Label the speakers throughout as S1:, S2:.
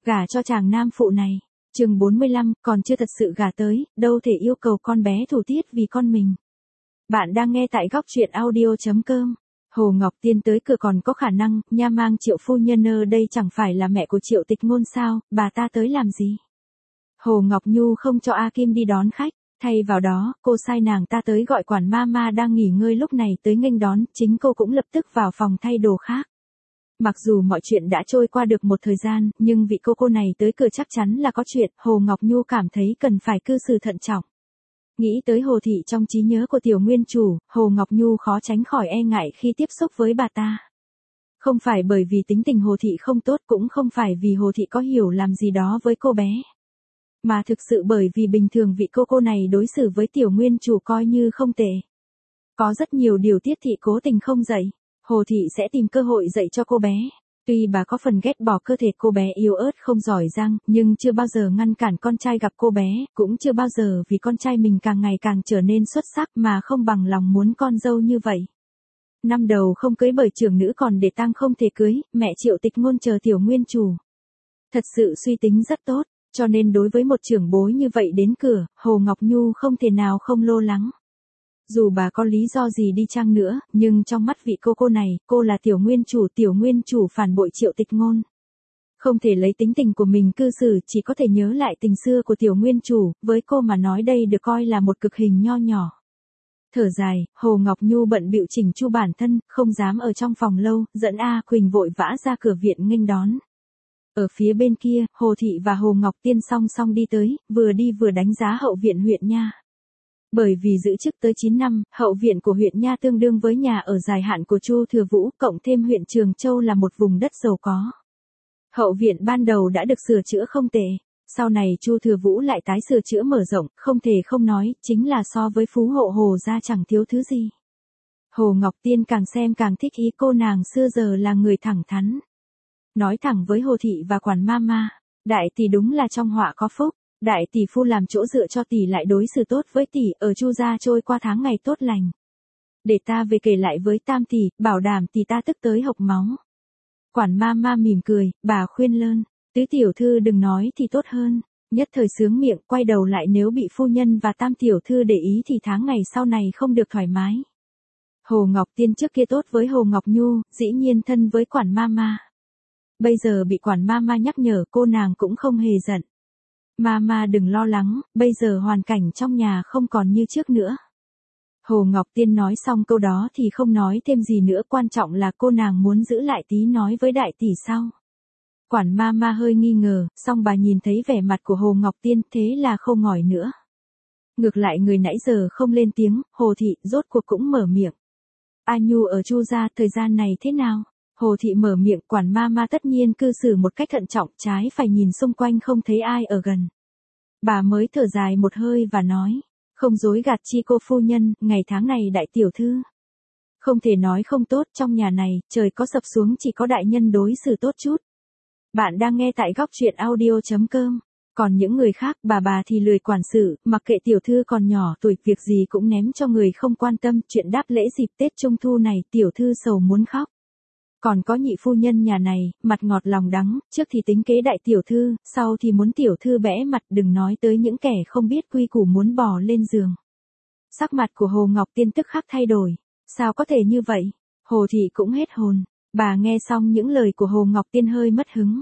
S1: Gả cho chàng nam phụ này, chừng 45, còn chưa thật sự gả tới, đâu thể yêu cầu con bé thủ tiết vì con mình. Bạn đang nghe tại góc truyện audio.com. Hồ Ngọc Tiên tới cửa còn có khả năng, nha mang Triệu phu nhân ở đây chẳng phải là mẹ của Triệu Tịch Ngôn sao, bà ta tới làm gì? Hồ Ngọc Nhu không cho A Kim đi đón khách, thay vào đó, cô sai nàng ta tới gọi quản mama đang nghỉ ngơi lúc này tới nghênh đón, chính cô cũng lập tức vào phòng thay đồ khác. Mặc dù mọi chuyện đã trôi qua được một thời gian, nhưng vị cô này tới cửa chắc chắn là có chuyện, Hồ Ngọc Nhu cảm thấy cần phải cư xử thận trọng. Nghĩ tới Hồ Thị trong trí nhớ của tiểu nguyên chủ, Hồ Ngọc Nhu khó tránh khỏi e ngại khi tiếp xúc với bà ta. Không phải bởi vì tính tình Hồ Thị không tốt, cũng không phải vì Hồ Thị có hiểu làm gì đó với cô bé. Mà thực sự bởi vì bình thường vị cô này đối xử với tiểu nguyên chủ coi như không tệ. Có rất nhiều điều Tiết Thị cố tình không dạy, Hồ Thị sẽ tìm cơ hội dạy cho cô bé. Tuy bà có phần ghét bỏ cơ thể cô bé yếu ớt không giỏi giang, nhưng chưa bao giờ ngăn cản con trai gặp cô bé, cũng chưa bao giờ vì con trai mình càng ngày càng trở nên xuất sắc mà không bằng lòng muốn con dâu như vậy. Năm đầu không cưới bởi trưởng nữ còn để tang không thể cưới, mẹ Triệu Tịch Ngôn chờ tiểu nguyên chủ. Thật sự suy tính rất tốt, cho nên đối với một trưởng bối như vậy đến cửa, Hồ Ngọc Nhu không thể nào không lo lắng. Dù bà có lý do gì đi chăng nữa, nhưng trong mắt vị cô này, cô là tiểu nguyên chủ phản bội Triệu Tịch Ngôn. Không thể lấy tính tình của mình cư xử, chỉ có thể nhớ lại tình xưa của tiểu nguyên chủ, với cô mà nói đây được coi là một cực hình nho nhỏ. Thở dài, Hồ Ngọc Nhu bận bịu chỉnh chu bản thân, không dám ở trong phòng lâu, dẫn A Quỳnh vội vã ra cửa viện nghênh đón. Ở phía bên kia, Hồ Thị và Hồ Ngọc Tiên song song đi tới, vừa đi vừa đánh giá hậu viện huyện nha. Bởi vì giữ chức tới 9 năm, hậu viện của huyện nha tương đương với nhà ở dài hạn của Chu Thừa Vũ, cộng thêm huyện Trường Châu là một vùng đất giàu có. Hậu viện ban đầu đã được sửa chữa không tệ, sau này Chu Thừa Vũ lại tái sửa chữa mở rộng, không thể không nói, chính là so với phú hộ Hồ gia chẳng thiếu thứ gì. Hồ Ngọc Tiên càng xem càng thích ý cô nàng xưa giờ là người thẳng thắn. Nói thẳng với Hồ Thị và quản mama, đại tỷ đúng là trong họa có phúc. Đại tỷ phu làm chỗ dựa cho tỷ lại đối xử tốt với tỷ, ở Chu gia trôi qua tháng ngày tốt lành. Để ta về kể lại với tam tỷ, bảo đảm tỷ ta tức tới hộc máu. Quản mama mỉm cười, bà khuyên lơn, tứ tiểu thư đừng nói thì tốt hơn. Nhất thời sướng miệng, quay đầu lại nếu bị phu nhân và tam tiểu thư để ý thì tháng ngày sau này không được thoải mái. Hồ Ngọc Tiên trước kia tốt với Hồ Ngọc Nhu, dĩ nhiên thân với quản mama. Bây giờ bị quản mama nhắc nhở, cô nàng cũng không hề giận. Mama đừng lo lắng, bây giờ hoàn cảnh trong nhà không còn như trước nữa. Hồ Ngọc Tiên nói xong câu đó thì không nói thêm gì nữa, quan trọng là cô nàng muốn giữ lại tí nói với đại tỷ sau. Quản mama hơi nghi ngờ, xong bà nhìn thấy vẻ mặt của Hồ Ngọc Tiên, thế là không ngỏi nữa. Ngược lại người nãy giờ không lên tiếng, Hồ Thị rốt cuộc cũng mở miệng. A Nhu ở Chu gia thời gian này thế nào? Hồ Thị mở miệng, quản mama tất nhiên cư xử một cách thận trọng, trái phải nhìn xung quanh không thấy ai ở gần. Bà mới thở dài một hơi và nói, không dối gạt chi cô phu nhân, ngày tháng này đại tiểu thư. Không thể nói không tốt, trong nhà này, trời có sập xuống chỉ có đại nhân đối xử tốt chút. Bạn đang nghe tại góc truyện audio.com. Còn những người khác, bà thì lười quản sự, mặc kệ tiểu thư còn nhỏ tuổi, việc gì cũng ném cho người không quan tâm, chuyện đáp lễ dịp Tết Trung Thu này, tiểu thư sầu muốn khóc. Còn có nhị phu nhân nhà này, mặt ngọt lòng đắng, trước thì tính kế đại tiểu thư, sau thì muốn tiểu thư bẽ mặt, đừng nói tới những kẻ không biết quy củ muốn bò lên giường. Sắc mặt của Hồ Ngọc Tiên tức khắc thay đổi, sao có thể như vậy? Hồ Thị cũng hết hồn, bà nghe xong những lời của Hồ Ngọc Tiên hơi mất hứng.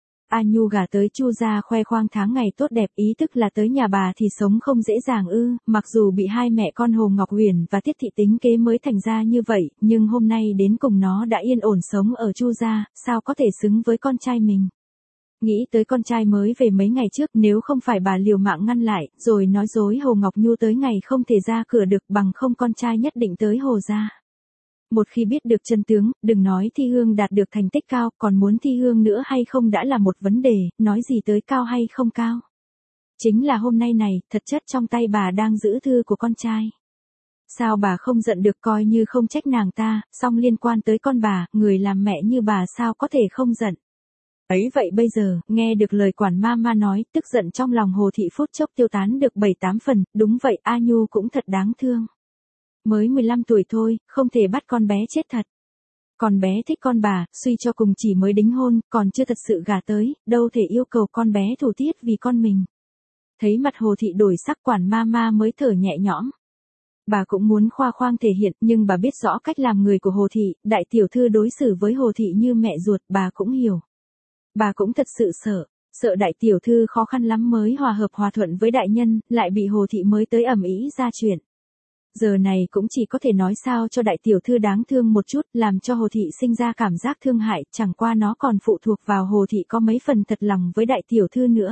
S1: A Nhu gả tới Chu gia khoe khoang tháng ngày tốt đẹp, ý tức là tới nhà bà thì sống không dễ dàng ư, mặc dù bị hai mẹ con Hồ Ngọc Huyền và Tiết Thị tính kế mới thành ra như vậy, nhưng hôm nay đến cùng nó đã yên ổn sống ở Chu gia, sao có thể xứng với con trai mình. Nghĩ tới con trai mới về mấy ngày trước, nếu không phải bà liều mạng ngăn lại, rồi nói dối Hồ Ngọc Nhu tới ngày không thể ra cửa được, bằng không con trai nhất định tới Hồ gia. Một khi biết được chân tướng, đừng nói Thi Hương đạt được thành tích cao, còn muốn Thi Hương nữa hay không đã là một vấn đề, nói gì tới cao hay không cao. Chính là hôm nay này, thật chất trong tay bà đang giữ thư của con trai. Sao bà không giận được, coi như không trách nàng ta, song liên quan tới con bà, người làm mẹ như bà sao có thể không giận. Ấy vậy bây giờ, nghe được lời quản mama nói, tức giận trong lòng Hồ Thị phút chốc tiêu tán được 7-8 phần, đúng vậy, A Nhu cũng thật đáng thương. Mới 15 tuổi thôi, không thể bắt con bé chết thật. Con bé thích con bà, suy cho cùng chỉ mới đính hôn, còn chưa thật sự gả tới, đâu thể yêu cầu con bé thủ tiết vì con mình. Thấy mặt Hồ Thị đổi sắc, quản mama mới thở nhẹ nhõm. Bà cũng muốn khoa khoang thể hiện, nhưng bà biết rõ cách làm người của Hồ Thị, đại tiểu thư đối xử với Hồ Thị như mẹ ruột, bà cũng hiểu. Bà cũng thật sự sợ đại tiểu thư khó khăn lắm mới hòa hợp hòa thuận với đại nhân, lại bị Hồ Thị mới tới ầm ĩ ra chuyện. Giờ này cũng chỉ có thể nói sao cho đại tiểu thư đáng thương một chút, làm cho Hồ Thị sinh ra cảm giác thương hại, chẳng qua nó còn phụ thuộc vào Hồ Thị có mấy phần thật lòng với đại tiểu thư nữa.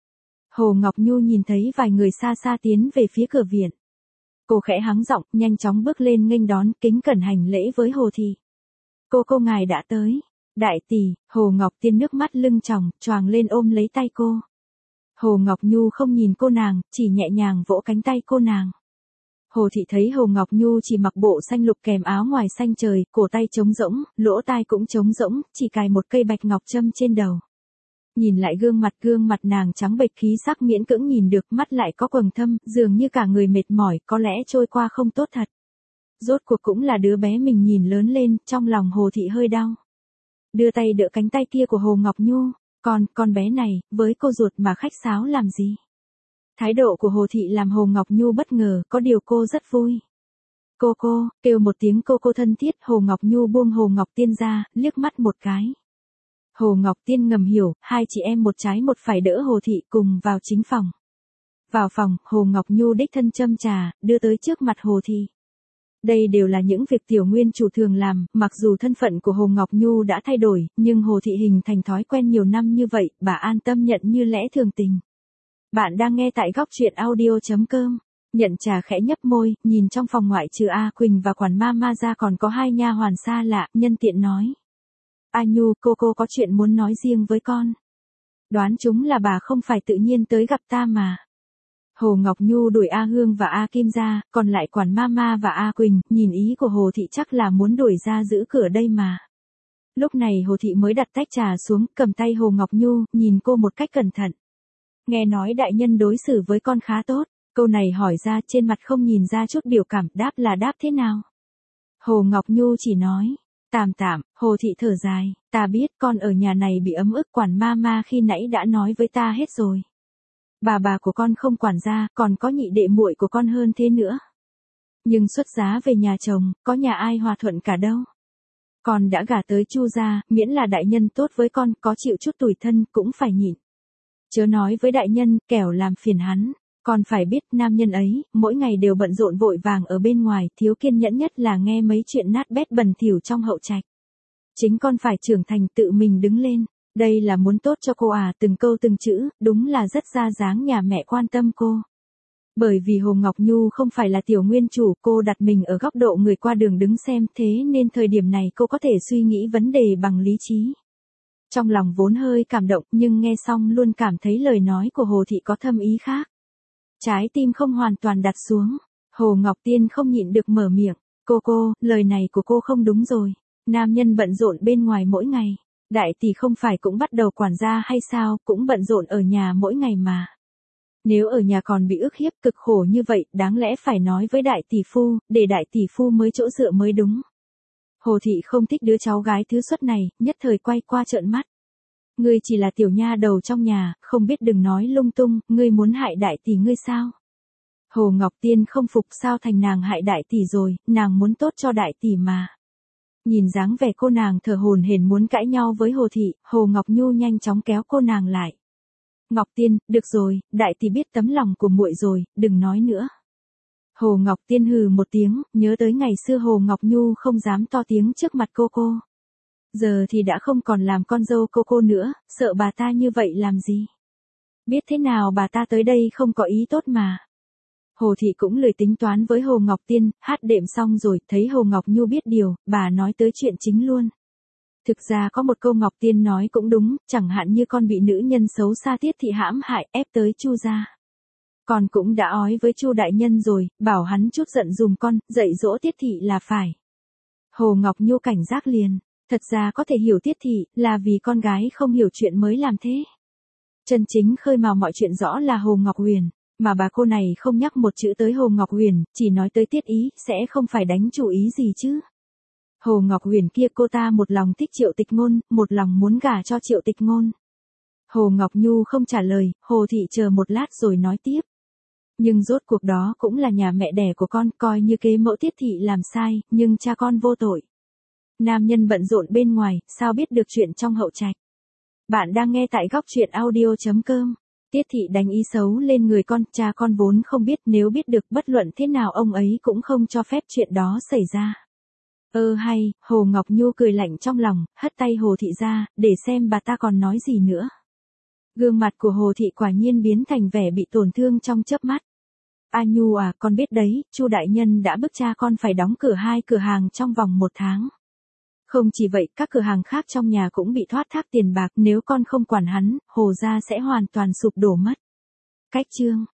S1: Hồ Ngọc Nhu nhìn thấy vài người xa xa tiến về phía cửa viện. Cô khẽ hắng giọng, nhanh chóng bước lên nghênh đón, kính cẩn hành lễ với Hồ Thị. Cô ngài đã tới. Đại tỷ, Hồ Ngọc Tiên nước mắt lưng tròng, choàng lên ôm lấy tay cô. Hồ Ngọc Nhu không nhìn cô nàng, chỉ nhẹ nhàng vỗ cánh tay cô nàng. Hồ Thị thấy Hồ Ngọc Nhu chỉ mặc bộ xanh lục kèm áo ngoài xanh trời, cổ tay trống rỗng, lỗ tai cũng trống rỗng, chỉ cài một cây bạch ngọc châm trên đầu. Nhìn lại gương mặt nàng trắng bệch, khí sắc miễn cưỡng nhìn được, mắt lại có quầng thâm, dường như cả người mệt mỏi, có lẽ trôi qua không tốt thật. Rốt cuộc cũng là đứa bé mình nhìn lớn lên, trong lòng Hồ Thị hơi đau. Đưa tay đỡ cánh tay kia của Hồ Ngọc Nhu, con bé này, với cô ruột mà khách sáo làm gì? Thái độ của Hồ Thị làm Hồ Ngọc Nhu bất ngờ, có điều cô rất vui. Cô, kêu một tiếng cô thân thiết, Hồ Ngọc Nhu buông Hồ Ngọc Tiên ra, liếc mắt một cái. Hồ Ngọc Tiên ngầm hiểu, hai chị em một trái một phải đỡ Hồ Thị cùng vào chính phòng. Vào phòng, Hồ Ngọc Nhu đích thân châm trà, đưa tới trước mặt Hồ Thị. Đây đều là những việc tiểu nguyên chủ thường làm, mặc dù thân phận của Hồ Ngọc Nhu đã thay đổi, nhưng Hồ Thị hình thành thói quen nhiều năm như vậy, bà an tâm nhận như lẽ thường tình. Bạn đang nghe tại góc truyện audio.com. Nhận trà khẽ nhấp môi, nhìn trong phòng ngoại trừ A Quỳnh và quản mama ra còn có hai nha hoàn xa lạ, nhân tiện nói. A Nhu, cô có chuyện muốn nói riêng với con. Đoán chúng là bà không phải tự nhiên tới gặp ta mà. Hồ Ngọc Nhu đuổi A Hương và A Kim ra, còn lại quản mama và A Quỳnh, nhìn ý của Hồ Thị chắc là muốn đuổi ra giữ cửa đây mà. Lúc này Hồ Thị mới đặt tách trà xuống, cầm tay Hồ Ngọc Nhu, nhìn cô một cách cẩn thận. Nghe nói đại nhân đối xử với con khá tốt, câu này hỏi ra trên mặt không nhìn ra chút biểu cảm, đáp là đáp thế nào. Hồ Ngọc Nhu chỉ nói, tạm, Hồ Thị thở dài, ta biết con ở nhà này bị ấm ức, quản mama khi nãy đã nói với ta hết rồi. Bà của con không quản gia, còn có nhị đệ muội của con hơn thế nữa. Nhưng xuất giá về nhà chồng, có nhà ai hòa thuận cả đâu. Con đã gả tới Chu gia, miễn là đại nhân tốt với con, có chịu chút tủi thân cũng phải nhịn. Chớ nói với đại nhân, kẻo làm phiền hắn. Con phải biết nam nhân ấy, mỗi ngày đều bận rộn vội vàng ở bên ngoài, thiếu kiên nhẫn nhất là nghe mấy chuyện nát bét bẩn thỉu trong hậu trạch. Chính con phải trưởng thành tự mình đứng lên. Đây là muốn tốt cho cô à, từng câu từng chữ, đúng là rất ra dáng nhà mẹ quan tâm cô. Bởi vì Hồ Ngọc Nhu không phải là tiểu nguyên chủ, cô đặt mình ở góc độ người qua đường đứng xem, thế nên thời điểm này cô có thể suy nghĩ vấn đề bằng lý trí. Trong lòng vốn hơi cảm động, nhưng nghe xong luôn cảm thấy lời nói của Hồ Thị có thâm ý khác. Trái tim không hoàn toàn đặt xuống, Hồ Ngọc Tiên không nhịn được mở miệng. Cô, lời này của cô không đúng rồi. Nam nhân bận rộn bên ngoài mỗi ngày. Đại tỷ không phải cũng bắt đầu quản gia hay sao, cũng bận rộn ở nhà mỗi ngày mà. Nếu ở nhà còn bị ức hiếp cực khổ như vậy, đáng lẽ phải nói với đại tỷ phu, để đại tỷ phu mới chỗ dựa mới đúng. Hồ Thị không thích đứa cháu gái thứ xuất này, nhất thời quay qua trợn mắt. Ngươi chỉ là tiểu nha đầu trong nhà, không biết đừng nói lung tung, ngươi muốn hại đại tỷ ngươi sao? Hồ Ngọc Tiên không phục, sao thành nàng hại đại tỷ rồi, nàng muốn tốt cho đại tỷ mà. Nhìn dáng vẻ cô nàng thở hổn hển muốn cãi nhau với Hồ Thị, Hồ Ngọc Nhu nhanh chóng kéo cô nàng lại. Ngọc Tiên, được rồi, đại tỷ biết tấm lòng của muội rồi, đừng nói nữa. Hồ Ngọc Tiên hừ một tiếng, nhớ tới ngày xưa Hồ Ngọc Nhu không dám to tiếng trước mặt cô. Giờ thì đã không còn làm con dâu cô nữa, sợ bà ta như vậy làm gì. Biết thế nào bà ta tới đây không có ý tốt mà. Hồ Thị cũng lười tính toán với Hồ Ngọc Tiên, hát đệm xong rồi, thấy Hồ Ngọc Nhu biết điều, bà nói tới chuyện chính luôn. Thực ra có một câu Ngọc Tiên nói cũng đúng, chẳng hạn như con bị nữ nhân xấu xa Tiết Thị hãm hại, ép tới Chu gia. Con cũng đã ói với Chu đại nhân rồi, bảo hắn chút giận dùm con, dạy dỗ Tiết Thị là phải. Hồ Ngọc Nhu cảnh giác liền, thật ra có thể hiểu Tiết Thị, là vì con gái không hiểu chuyện mới làm thế. Chân chính khơi mào mọi chuyện rõ là Hồ Ngọc Huyền. Mà bà cô này không nhắc một chữ tới Hồ Ngọc Huyền, chỉ nói tới Tiết Ý, sẽ không phải đánh chủ ý gì chứ. Hồ Ngọc Huyền kia cô ta một lòng thích Triệu Tịch Ngôn, một lòng muốn gả cho Triệu Tịch Ngôn. Hồ Ngọc Nhu không trả lời, Hồ Thị chờ một lát rồi nói tiếp. Nhưng rốt cuộc đó cũng là nhà mẹ đẻ của con, coi như kế mẫu Tiết Thị làm sai, nhưng cha con vô tội. Nam nhân bận rộn bên ngoài, sao biết được chuyện trong hậu trạch. Bạn đang nghe tại góc truyện audio.com. Tiết Thị đánh ý xấu lên người con, cha con vốn không biết, nếu biết được bất luận thế nào ông ấy cũng không cho phép chuyện đó xảy ra. Hay, Hồ Ngọc Nhu cười lạnh trong lòng, hất tay Hồ Thị ra, để xem bà ta còn nói gì nữa. Gương mặt của Hồ Thị quả nhiên biến thành vẻ bị tổn thương trong chớp mắt. A Nhu à, con biết đấy, Chu đại nhân đã bức cha con phải đóng cửa 2 cửa hàng trong vòng 1 tháng. Không chỉ vậy, các cửa hàng khác trong nhà cũng bị thoát thác tiền bạc, nếu con không quản hắn, Hồ gia sẽ hoàn toàn sụp đổ mất. Cách chương